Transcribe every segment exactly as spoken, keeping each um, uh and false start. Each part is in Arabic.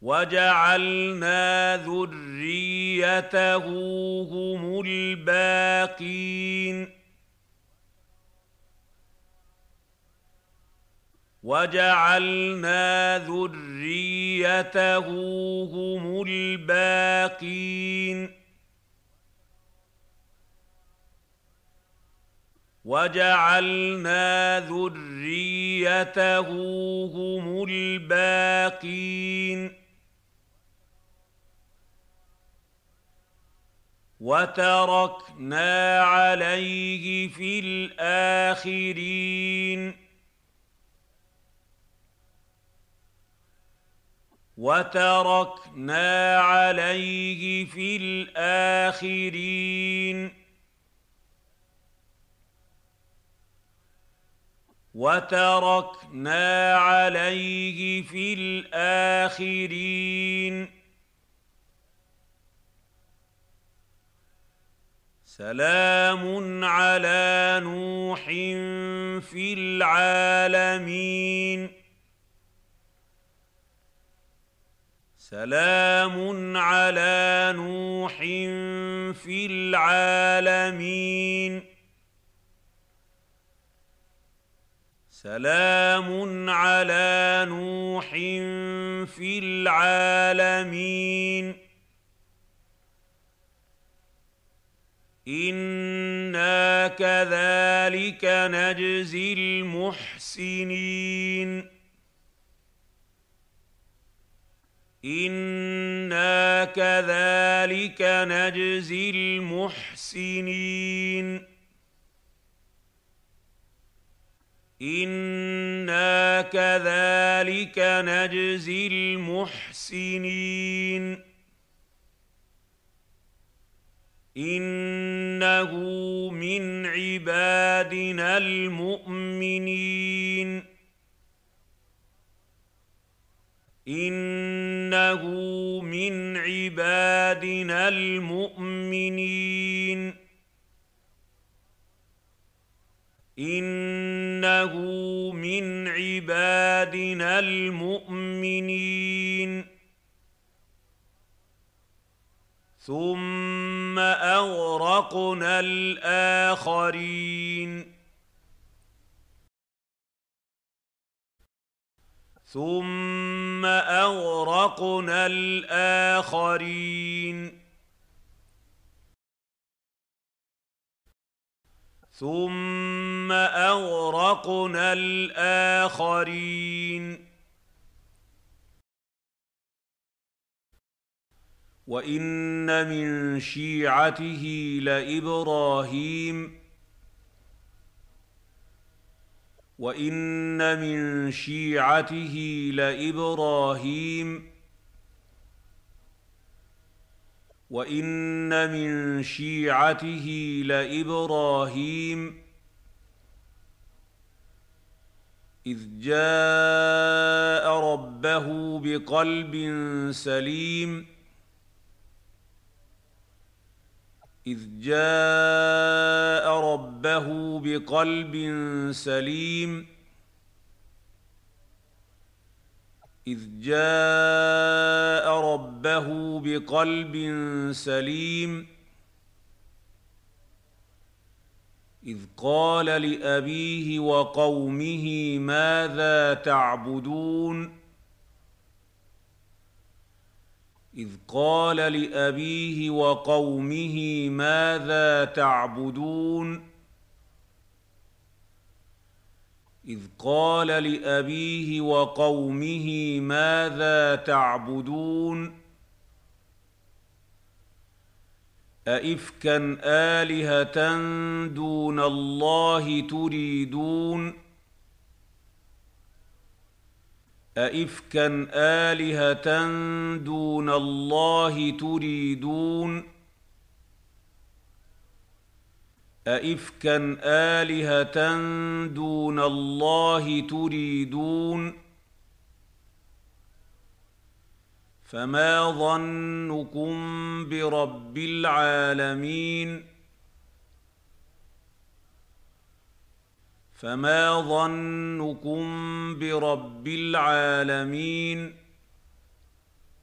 وجعلنا ذريته هم الباقين وجعلنا ذريته هم الباقين وجعلنا ذريته هم الباقين وتركنا عليه في الآخرين وتركنا عليه في الآخرين وتركنا عليه في الآخرين سلام على نوح في العالمين سلام على نوح في العالمين سلام على نوح في العالمين إنا كذلك نجزي المحسنين إنا كذلك نجزي المحسنين إنا كذلك نجزي المحسنين إنه من عبادنا المؤمنين إنه من عبادنا المؤمنين إنه من عبادنا المؤمنين ثم أغرقنا الآخرين ثم أغرقنا الآخرين ثم أغرقنا الآخرين وإن من شيعته لإبراهيم وإن من شيعته لإبراهيم وإن من شيعته لإبراهيم إذ جاء ربه بقلب سليم إذ جاء ربه بقلب سليم إذ جاء ربه بقلب سليم إذ قال لأبيه وقومه ماذا تعبدون إذ قال لأبيه وقومه ماذا تعبدون إذ قال لأبيه وقومه ماذا تعبدون أئفكا آلهة دون الله تريدون أئفكا آلهة دون الله تريدون أئفكا آلهة دون الله تريدون فما ظنكم برب العالمين فما ظنكم برب العالمين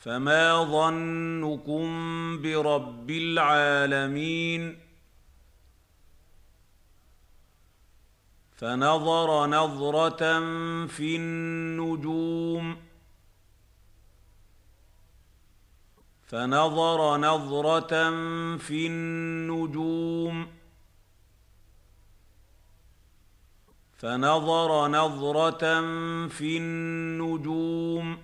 فما ظنكم برب العالمين. فنظر نظرة في النجوم فنظر نظرة في النجوم فنظر نظرة في النجوم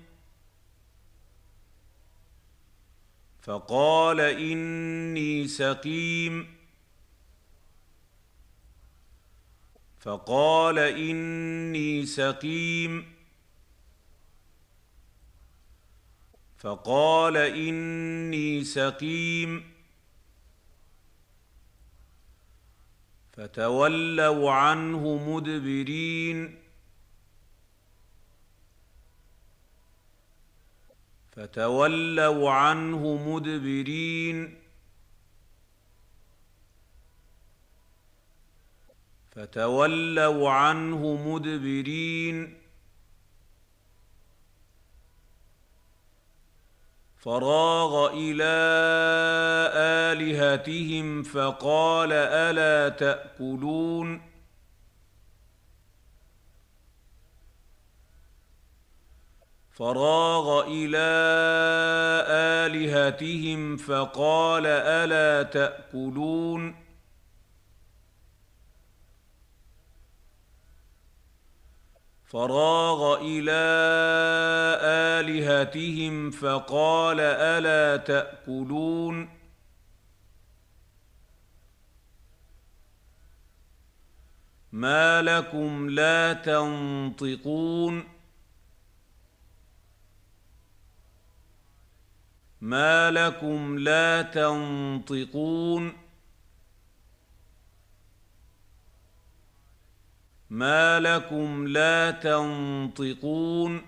فقال إني سقيم فقال إني سقيم فقال إني سقيم فتولوا عنه مدبرين فتولوا عنه مدبرين فتولوا عنه مدبرين فراغ إلى آلهتهم فقال ألا تأكلون فراغ إلى آلهتهم فقال ألا تأكلون فراغ إلى آلهتهم فقال ألا تأكلون ما لكم لا تنطقون ما لكم لا تنطقون ما لكم لا تنطقون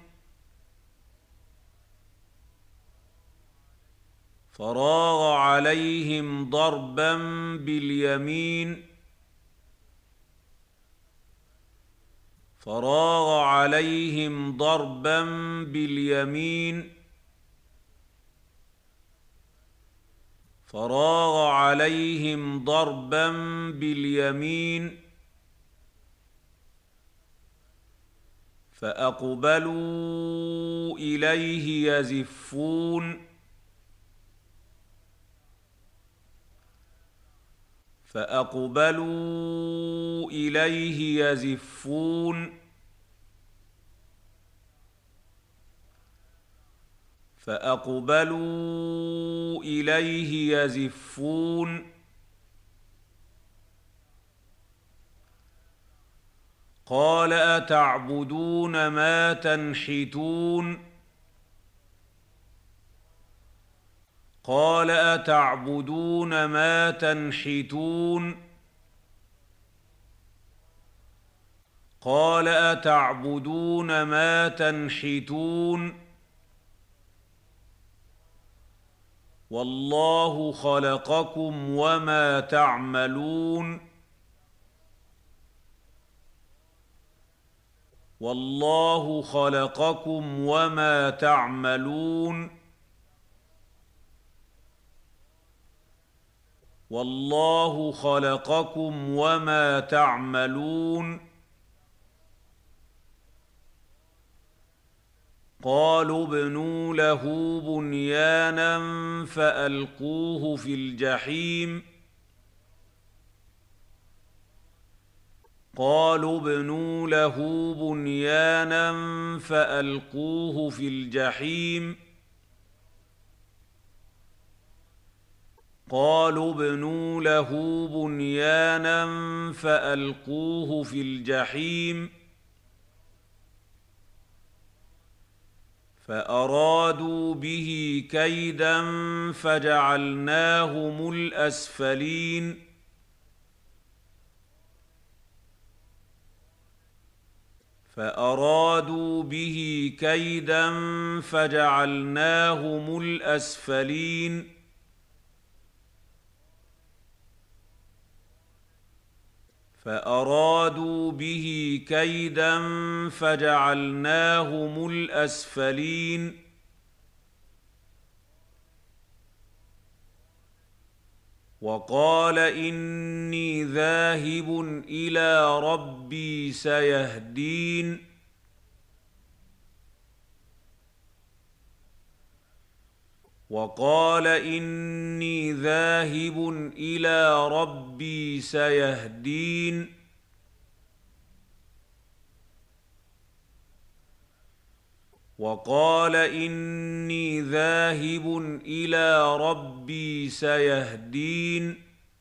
فراغ عليهم ضربا باليمين فراغ عليهم ضربا باليمين فراغ عليهم ضربا باليمين فأقبلوا إليه يزفون فأقبلوا إليه يزفون فأقبلوا إليه يزفون قال أتعبدون ما تنحتون قال أتعبدون ما تنحتون قال أتعبدون ما تنحتون والله خلقكم وما تعملون والله خلقكم وما تعملون والله خلقكم وما تعملون قالوا ابنوا له بنيانا فألقوه في الجحيم قالوا ابنوا له بنيانا فألقوه في الجحيم قالوا ابنوا له بنيانا فألقوه في الجحيم فأرادوا به كيدا فجعلناهم الأسفلين فأرادوا به كيدا فجعلناهم الأسفلين فأرادوا به كيدا فجعلناهم الأسفلين وقال إني ذاهب إلى ربي سيهدين وقال إني ذاهب إلى ربي سيهدين وقال إني ذاهب إلى ربي سيهدين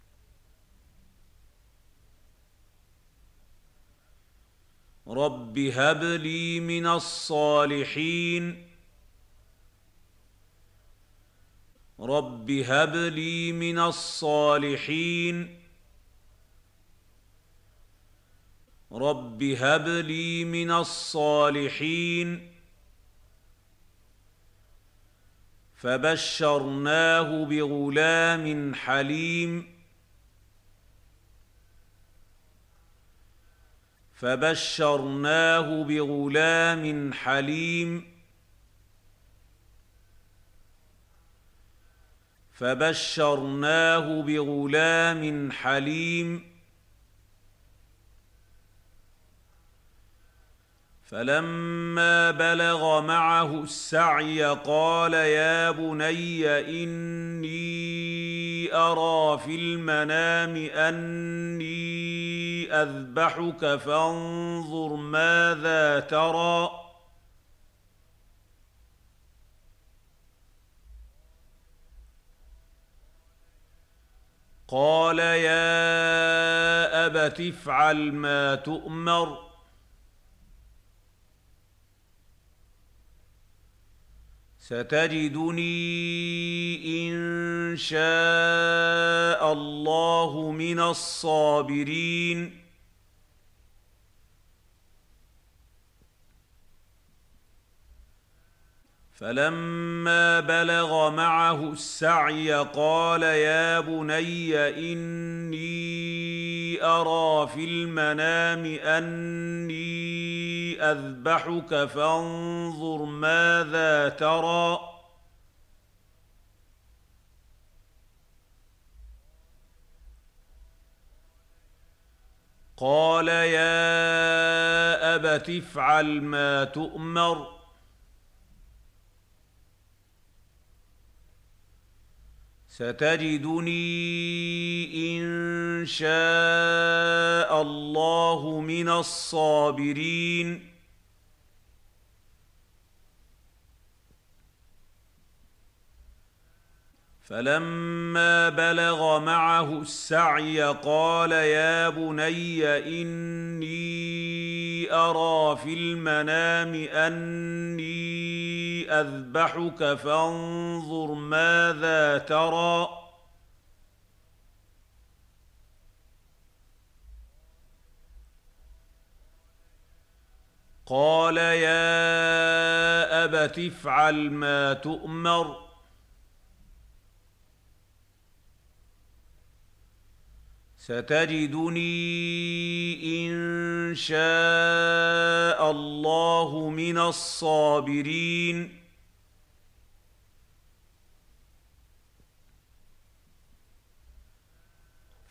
رب هب لي من الصالحين رب هب لي من الصالحين رب هب لي من الصالحين فبشرناه بغلام حليم فبشرناه بغلام حليم فبشرناه بغلام حليم فلما بلغ معه السعي قال يا بني إني أرى في المنام أني أذبحك فانظر ماذا ترى قال يا أبت افعل ما تؤمر ستجدني إن شاء الله من الصابرين فلما بلغ معه السعي قال يا بني إني أرى في المنام أني أذبحك فانظر ماذا ترى قال يا أبت افعل ما تؤمر ستجدني إن شاء الله من الصابرين فلما بلغ معه السعي قال يا بني إني أرى في المنام أني أذبحك فانظر ماذا ترى قال يا أبت افعل ما تؤمر ستجدني إن شاء الله من الصابرين